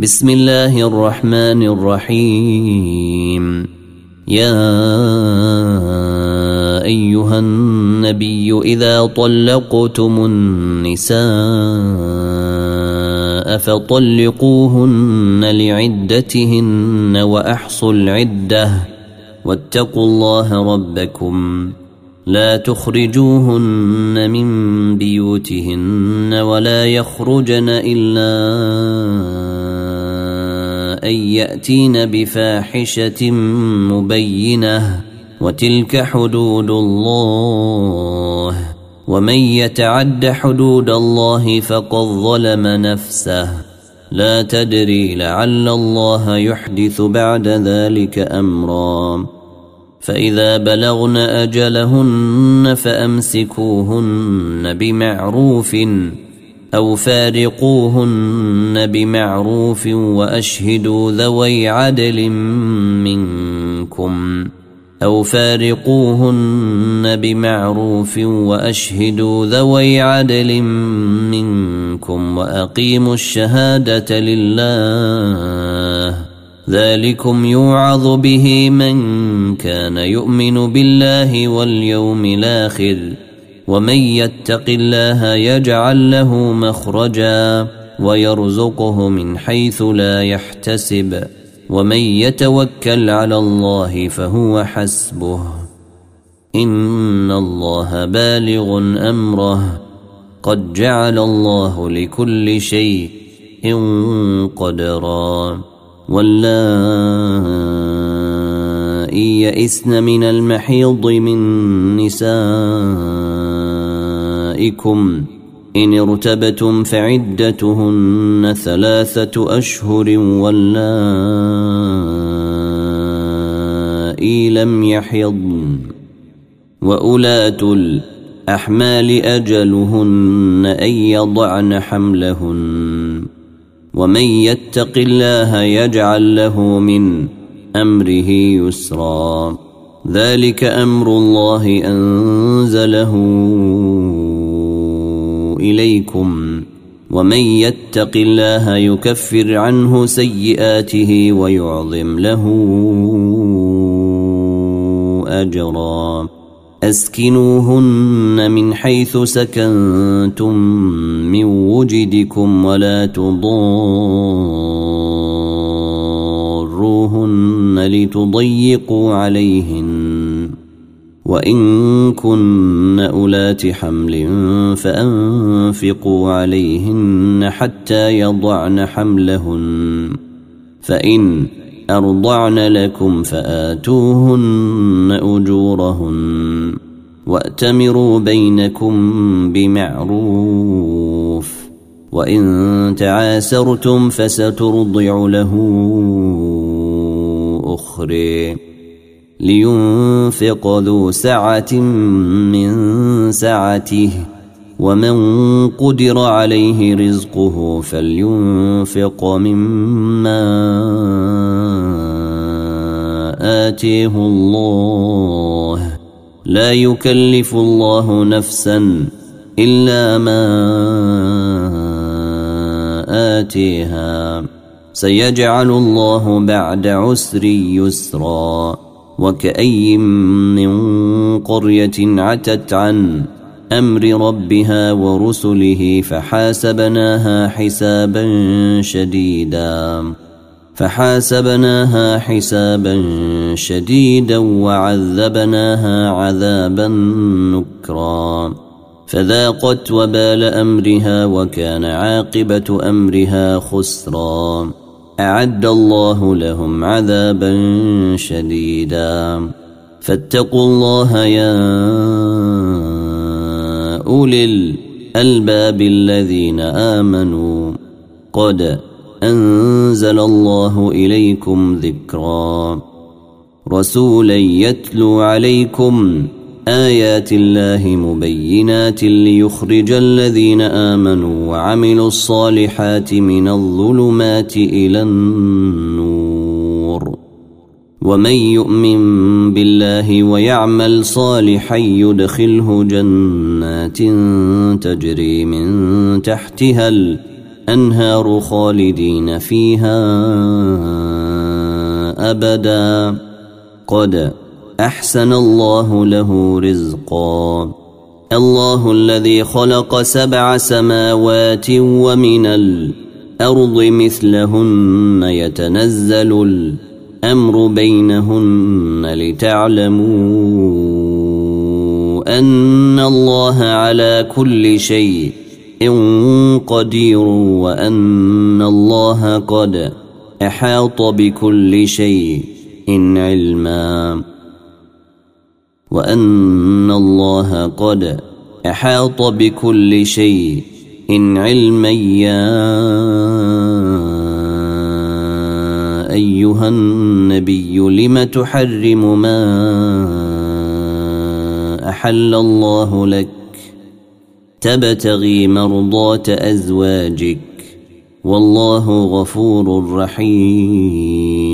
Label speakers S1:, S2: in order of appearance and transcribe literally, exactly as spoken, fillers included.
S1: بسم الله الرحمن الرحيم. يا أيها النبي إذا طلقتم النساء فطلقوهن لعدتهن وأحصوا العدة واتقوا الله ربكم لا تخرجوهن من بيوتهن ولا يخرجن إلا أن يأتين بفاحشة مبينة وتلك حدود الله ومن يتعد حدود الله فقد ظلم نفسه لا تدري لعل الله يحدث بعد ذلك أمرا. فإذا بلغن أجلهن فأمسكوهن بمعروف أو فارقوهن بمعروف وأشهدوا ذوي عدل منكم أو فارقوهن بمعروف وأشهدوا ذوي عدل منكم وأقيموا الشهادة لله ذلكم يوعظ به من كان يؤمن بالله واليوم الآخر ومن يتق الله يجعل له مخرجا ويرزقه من حيث لا يحتسب ومن يتوكل على الله فهو حسبه إن الله بالغ أمره قد جعل الله لكل شيء قدرا. واللائي يئسن من المحيض من نسائكم إن ارتبتم فعدتهن ثلاثة أشهر واللائي لم يحضن وأولاة الأحمال أجلهن أن يضعن حملهن ومن يتق الله يجعل له من أمره يسرا ذلك أمر الله أنزله إليكم ومن يتق الله يكفر عنه سيئاته ويعظم له أجرا. أسكنوهن من حيث سكنتم من وجدكم ولا تضاروهن لتضيقوا عليهن وإن كن أولات حمل فأنفقوا عليهن حتى يضعن حملهن فإن أرضعن لكم فآتوهن أجورهن وأتمروا بينكم بمعروف وإن تعاسرتم فسترضع له أخرى لينفق ذو سعة من سعته ومن قدر عليه رزقه فلينفق مما آتيه الله لا يكلف الله نفسا إلا ما آتيها سيجعل الله بعد عسر يسرا. وكأي من قرية عتت عن أمر ربها ورسله فحاسبناها حسابا شديدا فحاسبناها حسابا شديدا وعذبناها عذابا نكرا فذاقت وبال أمرها وكان عاقبة أمرها خسرا. أعد الله لهم عذابا شديدا فاتقوا الله يا أولي الألباب الذين آمنوا قد أنزل الله إليكم ذكرا رسولا يتلو عليكم آيات الله مبينات ليخرج الذين آمنوا وعملوا الصالحات من الظلمات إلى النور ومن يؤمن بالله ويعمل صالحا يدخله جنات تجري من تحتها أنهار خالدين فيها أبدا قد أحسن الله له رزقا. الله الذي خلق سبع سماوات ومن الأرض مثلهن يتنزل الأمر بينهن لتعلموا أن الله على كل شيء قدير وأن الله قد أحاط بكل شيء علما وأن الله قد أحاط بكل شيء علما. يا أيها النبي لم تحرم ما أحل الله لك تبتغي مرضات أزواجك والله غفور رحيم.